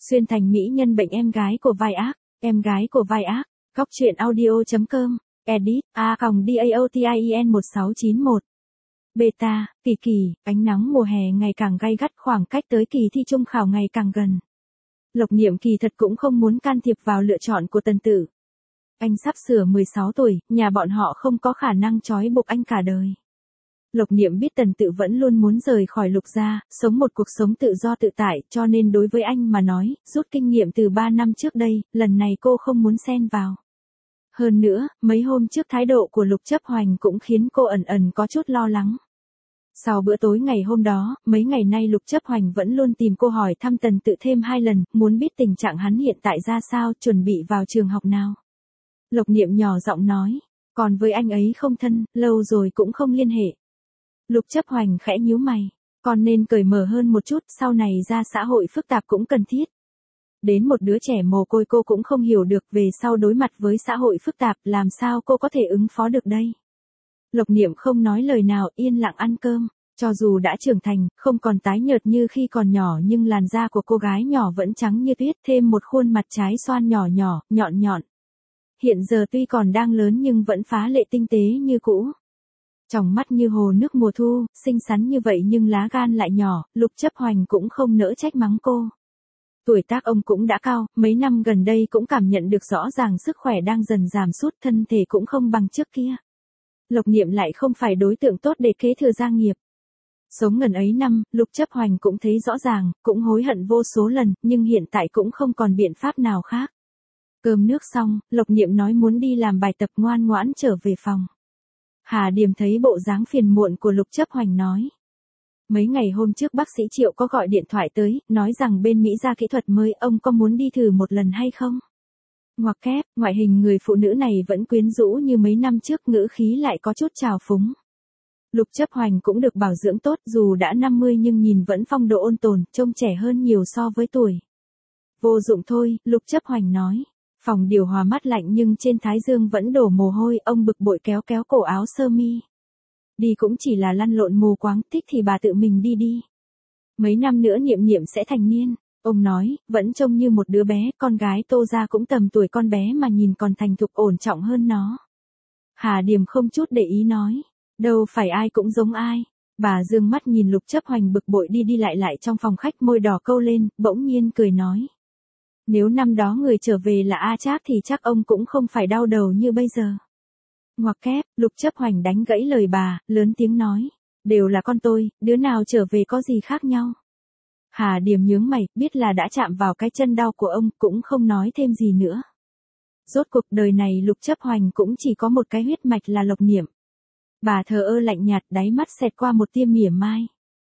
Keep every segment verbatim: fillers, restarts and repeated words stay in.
Xuyên thành mỹ nhân bệnh em gái của vai ác, em gái của vai ác. Góc truyện audio.com, edit, a còng daotien một sáu chín một. Beta, kỳ kỳ, ánh nắng mùa hè ngày càng gay gắt, khoảng cách tới kỳ thi trung khảo ngày càng gần. Lộc Niệm kỳ thật cũng không muốn can thiệp vào lựa chọn của Tần Tử. Anh sắp sửa mười sáu tuổi, nhà bọn họ không có khả năng trói buộc anh cả đời. Lộc Niệm biết Tần Tử vẫn luôn muốn rời khỏi Lục gia, sống một cuộc sống tự do tự tại, cho nên đối với anh mà nói, rút kinh nghiệm từ ba năm trước đây, lần này cô không muốn xen vào. Hơn nữa, mấy hôm trước thái độ của Lục Chấp Hoành cũng khiến cô ẩn ẩn có chút lo lắng. Sau bữa tối ngày hôm đó, mấy ngày nay Lục Chấp Hoành vẫn luôn tìm cô hỏi thăm Tần Tự thêm hai lần, muốn biết tình trạng hắn hiện tại ra sao, chuẩn bị vào trường học nào. Lộc Niệm nhỏ giọng nói, còn với anh ấy không thân, lâu rồi cũng không liên hệ. Lục Chấp Hoành khẽ nhíu mày, còn nên cởi mở hơn một chút, sau này ra xã hội phức tạp cũng cần thiết. Đến một đứa trẻ mồ côi cô cũng không hiểu được, về sau đối mặt với xã hội phức tạp làm sao cô có thể ứng phó được đây. Lộc Niệm không nói lời nào, yên lặng ăn cơm, cho dù đã trưởng thành, không còn tái nhợt như khi còn nhỏ nhưng làn da của cô gái nhỏ vẫn trắng như tuyết, thêm một khuôn mặt trái xoan nhỏ nhỏ, nhọn nhọn. Hiện giờ tuy còn đang lớn nhưng vẫn phá lệ tinh tế như cũ. Tròng mắt như hồ nước mùa thu, xinh xắn như vậy nhưng lá gan lại nhỏ, Lục Chấp Hoành cũng không nỡ trách mắng cô. Tuổi tác ông cũng đã cao, mấy năm gần đây cũng cảm nhận được rõ ràng sức khỏe đang dần giảm sút, thân thể cũng không bằng trước kia. Lộc Niệm lại không phải đối tượng tốt để kế thừa gia nghiệp. Sống ngần ấy năm, Lục Chấp Hoành cũng thấy rõ ràng, cũng hối hận vô số lần, nhưng hiện tại cũng không còn biện pháp nào khác. Cơm nước xong, Lộc Niệm nói muốn đi làm bài tập, ngoan ngoãn trở về phòng. Hà Điềm thấy bộ dáng phiền muộn của Lục Chấp Hoành nói. Mấy ngày hôm trước bác sĩ Triệu có gọi điện thoại tới, nói rằng bên Mỹ ra kỹ thuật mới, ông có muốn đi thử một lần hay không? Ngoặc kép, ngoại hình người phụ nữ này vẫn quyến rũ như mấy năm trước, ngữ khí lại có chút trào phúng. Lục Chấp Hoành cũng được bảo dưỡng tốt, dù đã năm mươi nhưng nhìn vẫn phong độ ôn tồn, trông trẻ hơn nhiều so với tuổi. Vô dụng thôi, Lục Chấp Hoành nói. Phòng điều hòa mát lạnh nhưng trên thái dương vẫn đổ mồ hôi, ông bực bội kéo kéo cổ áo sơ mi. Đi cũng chỉ là lăn lộn mù quáng, thích thì bà tự mình đi đi. Mấy năm nữa Niệm Niệm sẽ thành niên, ông nói, vẫn trông như một đứa bé, con gái Tô gia cũng tầm tuổi con bé mà nhìn còn thành thục ổn trọng hơn nó. Hà Điềm không chút để ý nói, đâu phải ai cũng giống ai. Bà dương mắt nhìn Lục Chấp Hoành bực bội đi đi lại lại trong phòng khách, môi đỏ câu lên, bỗng nhiên cười nói. Nếu năm đó người trở về là A Trác thì chắc ông cũng không phải đau đầu như bây giờ. Ngoặc kép, Lục Chấp Hoành đánh gãy lời bà, lớn tiếng nói. Đều là con tôi, đứa nào trở về có gì khác nhau. Hà Điềm nhướng mày, biết là đã chạm vào cái chân đau của ông, cũng không nói thêm gì nữa. Rốt cuộc đời này Lục Chấp Hoành cũng chỉ có một cái huyết mạch là Lộc Niệm. Bà thờ ơ lạnh nhạt, đáy mắt xẹt qua một tia mỉa mai.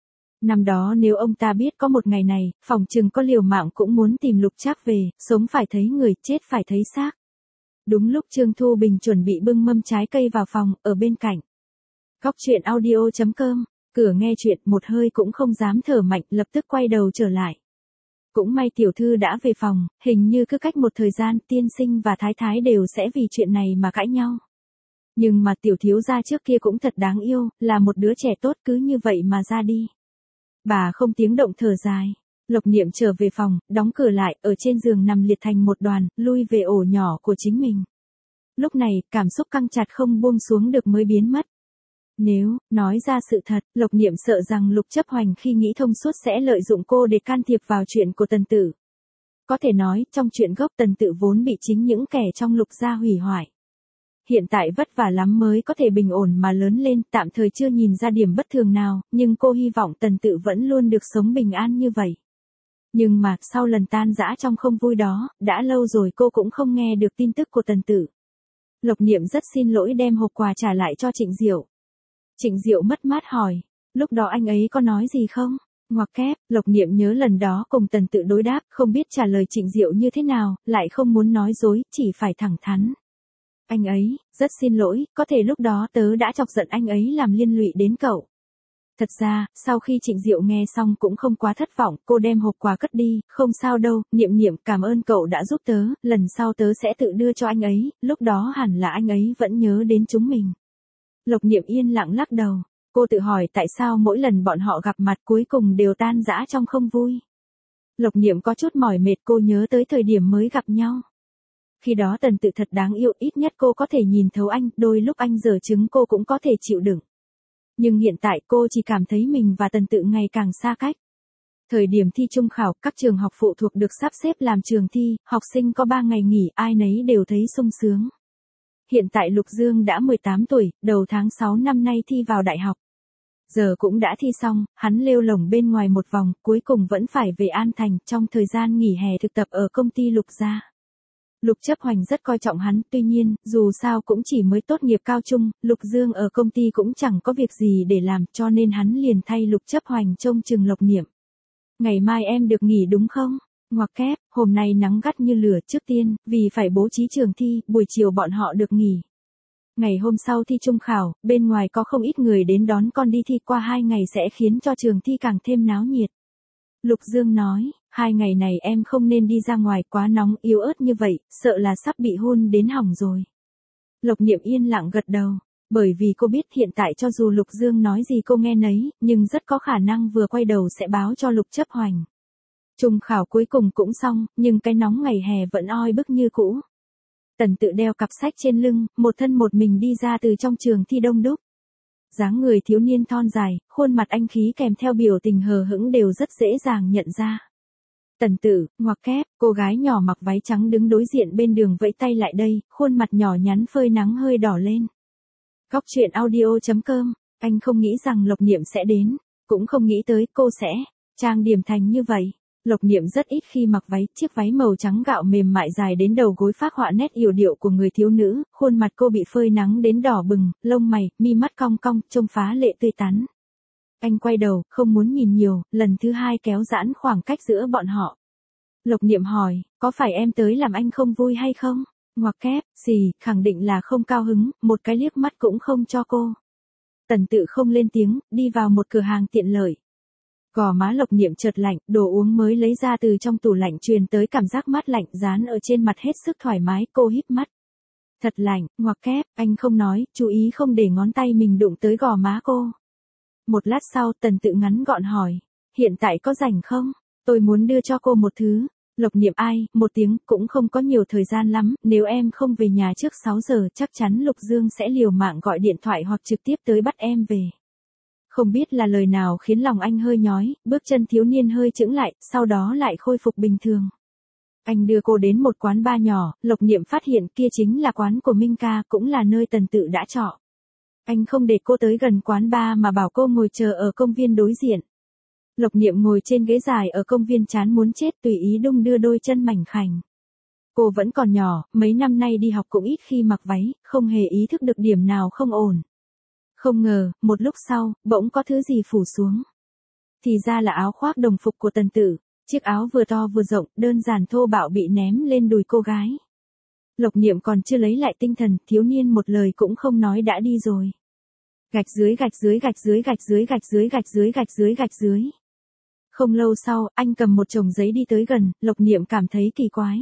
Năm đó nếu ông ta biết có một ngày này, phòng chừng có liều mạng cũng muốn tìm Lục Trác về, sống phải thấy người, chết phải thấy xác. Đúng lúc Trương Thu Bình chuẩn bị bưng mâm trái cây vào phòng, ở bên cạnh. Góc truyện audio.com, cửa nghe chuyện, một hơi cũng không dám thở mạnh, lập tức quay đầu trở lại. Cũng may tiểu thư đã về phòng, hình như cứ cách một thời gian, tiên sinh và thái thái đều sẽ vì chuyện này mà cãi nhau. Nhưng mà tiểu thiếu gia trước kia cũng thật đáng yêu, là một đứa trẻ tốt, cứ như vậy mà ra đi. Bà không tiếng động thở dài. Lộc Niệm trở về phòng, đóng cửa lại, ở trên giường nằm liệt thành một đoàn, lui về ổ nhỏ của chính mình. Lúc này, cảm xúc căng chặt không buông xuống được mới biến mất. Nếu, nói ra sự thật, Lộc Niệm sợ rằng Lục Chấp Hoành khi nghĩ thông suốt sẽ lợi dụng cô để can thiệp vào chuyện của Tần Tử. Có thể nói, trong chuyện gốc Tần Tử vốn bị chính những kẻ trong Lục gia hủy hoại. Hiện tại vất vả lắm mới có thể bình ổn mà lớn lên, tạm thời chưa nhìn ra điểm bất thường nào, nhưng cô hy vọng Tần Tự vẫn luôn được sống bình an như vậy. Nhưng mà, sau lần tan rã trong không vui đó, đã lâu rồi cô cũng không nghe được tin tức của Tần Tự. Lộc Niệm rất xin lỗi đem hộp quà trả lại cho Trịnh Diệu. Trịnh Diệu mất mát hỏi, lúc đó anh ấy có nói gì không? Ngoặc kép, Lộc Niệm nhớ lần đó cùng Tần Tự đối đáp, không biết trả lời Trịnh Diệu như thế nào, lại không muốn nói dối, chỉ phải thẳng thắn. Anh ấy, rất xin lỗi, có thể lúc đó tớ đã chọc giận anh ấy làm liên lụy đến cậu. Thật ra, sau khi Trịnh Diệu nghe xong cũng không quá thất vọng, cô đem hộp quà cất đi, không sao đâu, Niệm Niệm cảm ơn cậu đã giúp tớ, lần sau tớ sẽ tự đưa cho anh ấy, lúc đó hẳn là anh ấy vẫn nhớ đến chúng mình. Lộc Niệm yên lặng lắc đầu, cô tự hỏi tại sao mỗi lần bọn họ gặp mặt cuối cùng đều tan rã trong không vui. Lộc Niệm có chút mỏi mệt, cô nhớ tới thời điểm mới gặp nhau. Khi đó Tần Tự thật đáng yêu, ít nhất cô có thể nhìn thấu anh, đôi lúc anh giở trứng cô cũng có thể chịu đựng. Nhưng hiện tại cô chỉ cảm thấy mình và Tần Tự ngày càng xa cách. Thời điểm thi trung khảo, các trường học phụ thuộc được sắp xếp làm trường thi, học sinh có ba ngày nghỉ, ai nấy đều thấy sung sướng. Hiện tại Lục Dương đã mười tám tuổi, đầu tháng sáu năm nay thi vào đại học. Giờ cũng đã thi xong, hắn lêu lổng bên ngoài một vòng, cuối cùng vẫn phải về An Thành, trong thời gian nghỉ hè thực tập ở công ty Lục gia. Lục Chấp Hoành rất coi trọng hắn, tuy nhiên, dù sao cũng chỉ mới tốt nghiệp cao trung, Lục Dương ở công ty cũng chẳng có việc gì để làm, cho nên hắn liền thay Lục Chấp Hoành trông chừng Lộc Niệm. Ngày mai em được nghỉ đúng không? Ngoặc kép, hôm nay nắng gắt như lửa, trước tiên, vì phải bố trí trường thi, buổi chiều bọn họ được nghỉ. Ngày hôm sau thi trung khảo, bên ngoài có không ít người đến đón con đi thi, qua hai ngày sẽ khiến cho trường thi càng thêm náo nhiệt. Lục Dương nói, hai ngày này em không nên đi ra ngoài, quá nóng yếu ớt như vậy, sợ là sắp bị hôn đến hỏng rồi. Lộc Niệm yên lặng gật đầu, bởi vì cô biết hiện tại cho dù Lục Dương nói gì cô nghe nấy, nhưng rất có khả năng vừa quay đầu sẽ báo cho Lục Chấp Hoành. Trung khảo cuối cùng cũng xong, nhưng cái nóng ngày hè vẫn oi bức như cũ. Tần Tự đeo cặp sách trên lưng, một thân một mình đi ra từ trong trường thi đông đúc. Dáng người thiếu niên thon dài, khuôn mặt anh khí kèm theo biểu tình hờ hững đều rất dễ dàng nhận ra. Tần Tự, ngoặc kép, cô gái nhỏ mặc váy trắng đứng đối diện bên đường vẫy tay lại đây, khuôn mặt nhỏ nhắn phơi nắng hơi đỏ lên. Góc truyện audio chấm com, anh không nghĩ rằng Lộc Niệm sẽ đến, cũng không nghĩ tới cô sẽ trang điểm thành như vậy. Lộc Niệm rất ít khi mặc váy, chiếc váy màu trắng gạo mềm mại dài đến đầu gối phác họa nét yểu điệu của người thiếu nữ, khuôn mặt cô bị phơi nắng đến đỏ bừng, lông mày, mi mắt cong cong, trông phá lệ tươi tắn. Anh quay đầu, không muốn nhìn nhiều, lần thứ hai kéo giãn khoảng cách giữa bọn họ. Lộc Niệm hỏi, có phải em tới làm anh không vui hay không? Ngoặc kép, gì, khẳng định là không cao hứng, một cái liếc mắt cũng không cho cô. Tần Tự không lên tiếng, đi vào một cửa hàng tiện lợi. Gò má Lộc Niệm chợt lạnh, đồ uống mới lấy ra từ trong tủ lạnh truyền tới cảm giác mát lạnh dán ở trên mặt hết sức thoải mái, cô híp mắt. Thật lạnh, ngoặc kép, anh không nói, chú ý không để ngón tay mình đụng tới gò má cô. Một lát sau, Tần Tự ngắn gọn hỏi, hiện tại có rảnh không? Tôi muốn đưa cho cô một thứ. Lộc Niệm ai, một tiếng, cũng không có nhiều thời gian lắm, nếu em không về nhà trước sáu giờ chắc chắn Lục Dương sẽ liều mạng gọi điện thoại hoặc trực tiếp tới bắt em về. Không biết là lời nào khiến lòng anh hơi nhói, bước chân thiếu niên hơi chững lại, sau đó lại khôi phục bình thường. Anh đưa cô đến một quán bar nhỏ, Lộc Niệm phát hiện kia chính là quán của Minh Ca, cũng là nơi Tần Tự đã trọ. Anh không để cô tới gần quán bar mà bảo cô ngồi chờ ở công viên đối diện. Lộc Niệm ngồi trên ghế dài ở công viên chán muốn chết, tùy ý đung đưa đôi chân mảnh khảnh. Cô vẫn còn nhỏ, mấy năm nay đi học cũng ít khi mặc váy, không hề ý thức được điểm nào không ổn. Không ngờ, một lúc sau, bỗng có thứ gì phủ xuống. Thì ra là áo khoác đồng phục của Tần Tự, chiếc áo vừa to vừa rộng, đơn giản thô bạo bị ném lên đùi cô gái. Lộc Niệm còn chưa lấy lại tinh thần, thiếu niên một lời cũng không nói đã đi rồi. Gạch dưới gạch dưới gạch dưới gạch dưới gạch dưới gạch dưới gạch dưới gạch dưới. Không lâu sau, anh cầm một chồng giấy đi tới gần, Lộc Niệm cảm thấy kỳ quái.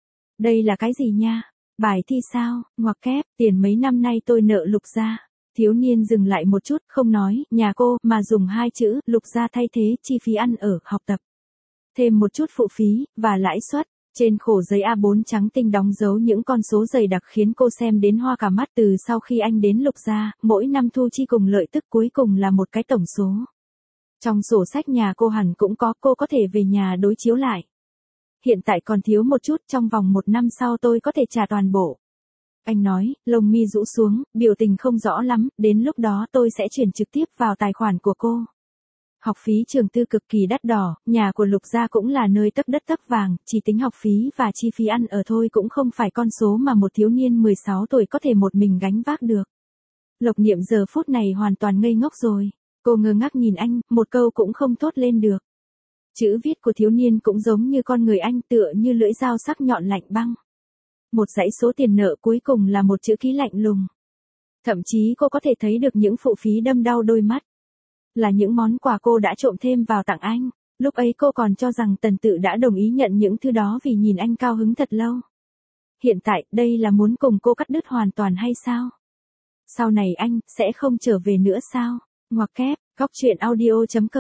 Đây là cái gì nha? Bài thi sao? Ngoặc kép, tiền mấy năm nay tôi nợ Lục gia. Thiếu niên dừng lại một chút, không nói, nhà cô, mà dùng hai chữ, Lục gia thay thế, chi phí ăn ở, học tập. Thêm một chút phụ phí, và lãi suất. Trên khổ giấy a bốn trắng tinh đóng dấu những con số dày đặc khiến cô xem đến hoa cả mắt. Từ sau khi anh đến Lục gia, mỗi năm thu chi cùng lợi tức cuối cùng là một cái tổng số. Trong sổ sách nhà cô hẳn cũng có, cô có thể về nhà đối chiếu lại. Hiện tại còn thiếu một chút, trong vòng một năm sau tôi có thể trả toàn bộ. Anh nói, lông mi rũ xuống, biểu tình không rõ lắm, đến lúc đó tôi sẽ chuyển trực tiếp vào tài khoản của cô. Học phí trường tư cực kỳ đắt đỏ, nhà của Lục gia cũng là nơi tấp đất tấp vàng, chỉ tính học phí và chi phí ăn ở thôi cũng không phải con số mà một thiếu niên mười sáu tuổi có thể một mình gánh vác được. Lộc Niệm giờ phút này hoàn toàn ngây ngốc rồi. Cô ngơ ngác nhìn anh, một câu cũng không thốt lên được. Chữ viết của thiếu niên cũng giống như con người anh, tựa như lưỡi dao sắc nhọn lạnh băng. Một dãy số tiền nợ cuối cùng là một chữ ký lạnh lùng. Thậm chí cô có thể thấy được những phụ phí đâm đau đôi mắt. Là những món quà cô đã trộm thêm vào tặng anh. Lúc ấy cô còn cho rằng Tần Tự đã đồng ý nhận những thứ đó vì nhìn anh cao hứng thật lâu. Hiện tại, đây là muốn cùng cô cắt đứt hoàn toàn hay sao? Sau này anh, sẽ không trở về nữa sao? Ngoặc kép, góc truyện audio chấm com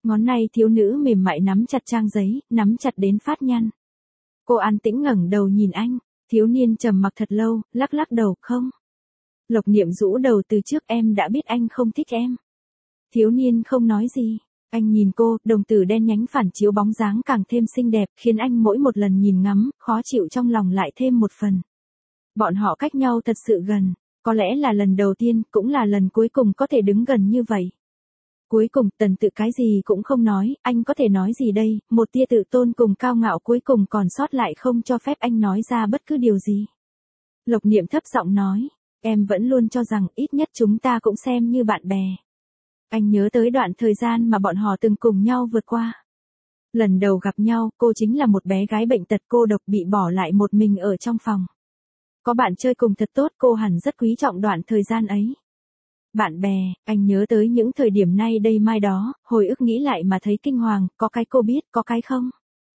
Ngón tay thiếu nữ mềm mại nắm chặt trang giấy, nắm chặt đến phát nhăn. Cô an tĩnh ngẩng đầu nhìn anh, thiếu niên trầm mặc thật lâu, lắc lắc đầu, không. Lộc Niệm rũ đầu, từ trước em đã biết anh không thích em. Thiếu niên không nói gì. Anh nhìn cô, đồng tử đen nhánh phản chiếu bóng dáng càng thêm xinh đẹp, khiến anh mỗi một lần nhìn ngắm, khó chịu trong lòng lại thêm một phần. Bọn họ cách nhau thật sự gần, có lẽ là lần đầu tiên, cũng là lần cuối cùng có thể đứng gần như vậy. Cuối cùng, Tần Tự cái gì cũng không nói, anh có thể nói gì đây, một tia tự tôn cùng cao ngạo cuối cùng còn sót lại không cho phép anh nói ra bất cứ điều gì. Lộc Niệm thấp giọng nói, em vẫn luôn cho rằng ít nhất chúng ta cũng xem như bạn bè. Anh nhớ tới đoạn thời gian mà bọn họ từng cùng nhau vượt qua. Lần đầu gặp nhau, cô chính là một bé gái bệnh tật cô độc bị bỏ lại một mình ở trong phòng. Có bạn chơi cùng thật tốt, cô hẳn rất quý trọng đoạn thời gian ấy. Bạn bè, anh nhớ tới những thời điểm nay đây mai đó, hồi ức nghĩ lại mà thấy kinh hoàng, có cái cô biết, có cái không.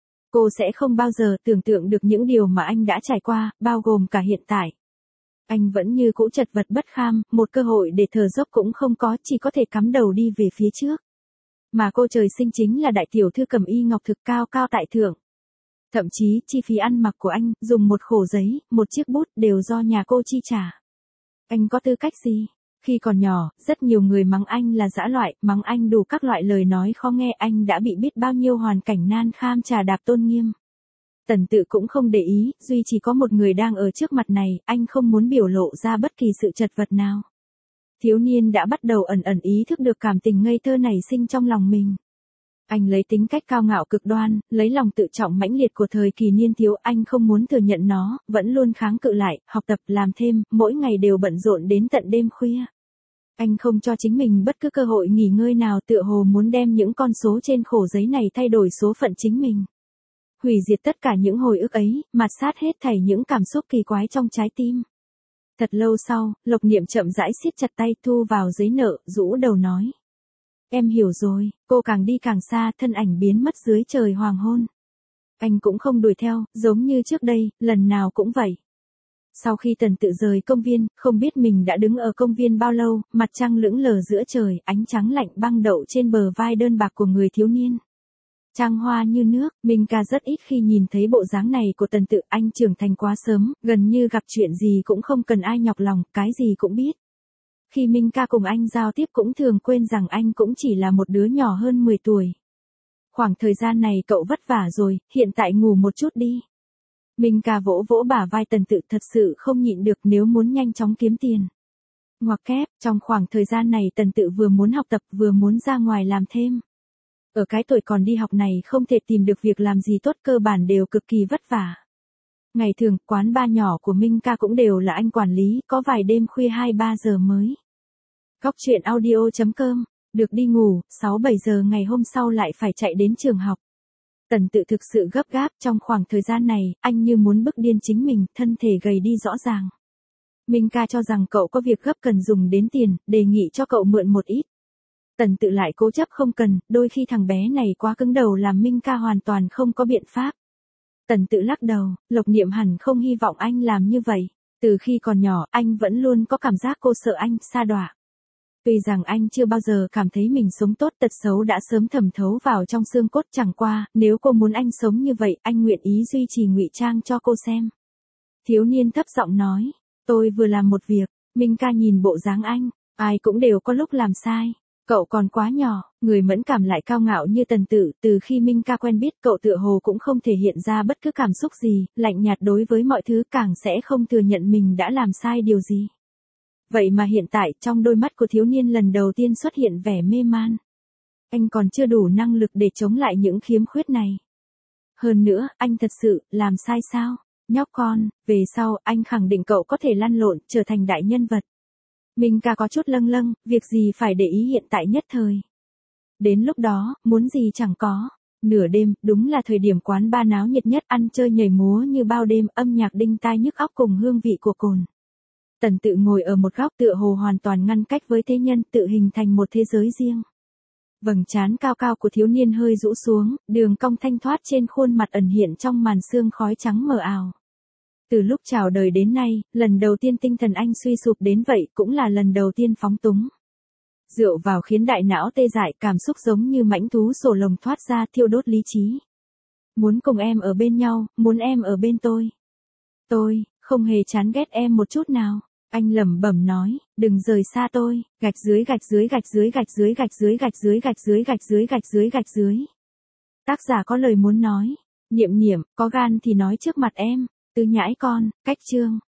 Cô sẽ không bao giờ tưởng tượng được những điều mà anh đã trải qua, bao gồm cả hiện tại. Anh vẫn như cũ chật vật bất kham, một cơ hội để thở dốc cũng không có, chỉ có thể cắm đầu đi về phía trước. Mà cô trời sinh chính là đại tiểu thư Cẩm Y Ngọc Thực, cao cao tại thượng. Thậm chí, chi phí ăn mặc của anh, dùng một khổ giấy, một chiếc bút đều do nhà cô chi trả. Anh có tư cách gì? Khi còn nhỏ, rất nhiều người mắng anh là dã loại, mắng anh đủ các loại lời nói khó nghe, anh đã bị biết bao nhiêu hoàn cảnh nan kham trà đạp tôn nghiêm. Tần Tự cũng không để ý, duy chỉ có một người đang ở trước mặt này, anh không muốn biểu lộ ra bất kỳ sự chật vật nào. Thiếu niên đã bắt đầu ẩn ẩn ý thức được cảm tình ngây thơ nảy sinh trong lòng mình. Anh lấy tính cách cao ngạo cực đoan, lấy lòng tự trọng mãnh liệt của thời kỳ niên thiếu, anh không muốn thừa nhận nó, vẫn luôn kháng cự lại, học tập, làm thêm, mỗi ngày đều bận rộn đến tận đêm khuya. Anh không cho chính mình bất cứ cơ hội nghỉ ngơi nào, tựa hồ muốn đem những con số trên khổ giấy này thay đổi số phận chính mình. Hủy diệt tất cả những hồi ức ấy, mạt sát hết thảy những cảm xúc kỳ quái trong trái tim. Thật lâu sau, Lộc Niệm chậm rãi siết chặt tay thu vào giấy nợ, rũ đầu nói. Em hiểu rồi, cô càng đi càng xa, thân ảnh biến mất dưới trời hoàng hôn. Anh cũng không đuổi theo, giống như trước đây, lần nào cũng vậy. Sau khi Tần Tự rời công viên, không biết mình đã đứng ở công viên bao lâu, mặt trăng lững lờ giữa trời, ánh trắng lạnh băng đậu trên bờ vai đơn bạc của người thiếu niên. Trăng hoa như nước, Minh Ca rất ít khi nhìn thấy bộ dáng này của Tần Tự, anh trưởng thành quá sớm, gần như gặp chuyện gì cũng không cần ai nhọc lòng, cái gì cũng biết. Khi Minh Ca cùng anh giao tiếp cũng thường quên rằng anh cũng chỉ là một đứa nhỏ hơn mười tuổi. Khoảng thời gian này cậu vất vả rồi, hiện tại ngủ một chút đi. Minh Ca vỗ vỗ bả vai Tần Tự, thật sự không nhịn được nếu muốn nhanh chóng kiếm tiền. Ngoặc kép, trong khoảng thời gian này Tần Tự vừa muốn học tập vừa muốn ra ngoài làm thêm. Ở cái tuổi còn đi học này không thể tìm được việc làm gì tốt, cơ bản đều cực kỳ vất vả. Ngày thường, quán bar nhỏ của Minh Ca cũng đều là anh quản lý, có vài đêm khuya hai ba giờ mới. Góc truyện audio chấm com, được đi ngủ, sáu bảy giờ ngày hôm sau lại phải chạy đến trường học. Tần Tự thực sự gấp gáp, trong khoảng thời gian này, anh như muốn bức điên chính mình, thân thể gầy đi rõ ràng. Minh Ca cho rằng cậu có việc gấp cần dùng đến tiền, đề nghị cho cậu mượn một ít. Tần Tự lại cố chấp không cần, đôi khi thằng bé này quá cứng đầu làm Minh Ca hoàn toàn không có biện pháp. Tần Tự lắc đầu, Lộc Niệm hẳn không hy vọng anh làm như vậy. Từ khi còn nhỏ, anh vẫn luôn có cảm giác cô sợ anh, sa đọa. Tuy rằng anh chưa bao giờ cảm thấy mình sống tốt, tật xấu đã sớm thẩm thấu vào trong xương cốt, chẳng qua, nếu cô muốn anh sống như vậy, anh nguyện ý duy trì ngụy trang cho cô xem. Thiếu niên thấp giọng nói, tôi vừa làm một việc. Minh Ca nhìn bộ dáng anh, ai cũng đều có lúc làm sai. Cậu còn quá nhỏ, người mẫn cảm lại cao ngạo như Tần Tự, từ khi Minh Ca quen biết cậu tựa hồ cũng không thể hiện ra bất cứ cảm xúc gì, lạnh nhạt đối với mọi thứ, càng sẽ không thừa nhận mình đã làm sai điều gì. Vậy mà hiện tại, trong đôi mắt của thiếu niên lần đầu tiên xuất hiện vẻ mê man. Anh còn chưa đủ năng lực để chống lại những khiếm khuyết này. Hơn nữa, anh thật sự, làm sai sao? Nhóc con, về sau, anh khẳng định cậu có thể lăn lộn, trở thành đại nhân vật. Minh Ca có chút lâng lâng, việc gì phải để ý hiện tại nhất thời. Đến lúc đó, muốn gì chẳng có. Nửa đêm, đúng là thời điểm quán bar náo nhiệt nhất, ăn chơi nhảy múa như bao đêm, âm nhạc đinh tai nhức óc cùng hương vị của cồn. Tần Tự ngồi ở một góc tựa hồ hoàn toàn ngăn cách với thế nhân, tự hình thành một thế giới riêng. Vầng trán cao cao của thiếu niên hơi rũ xuống, đường cong thanh thoát trên khuôn mặt ẩn hiện trong màn sương khói trắng mờ ảo. Từ lúc chào đời đến nay, lần đầu tiên tinh thần anh suy sụp đến vậy, cũng là lần đầu tiên phóng túng. Rượu vào khiến đại não tê dại, cảm xúc giống như mãnh thú sổ lồng thoát ra thiêu đốt lý trí. Muốn cùng em ở bên nhau, muốn em ở bên tôi. Tôi, không hề chán ghét em một chút nào. Anh lẩm bẩm nói, đừng rời xa tôi, gạch dưới gạch dưới gạch dưới gạch dưới gạch dưới gạch dưới gạch dưới gạch dưới gạch dưới gạch dưới. Tác giả có lời muốn nói. Niệm niệm, có gan thì nói trước mặt em. Tứ nhãi con, cách chương.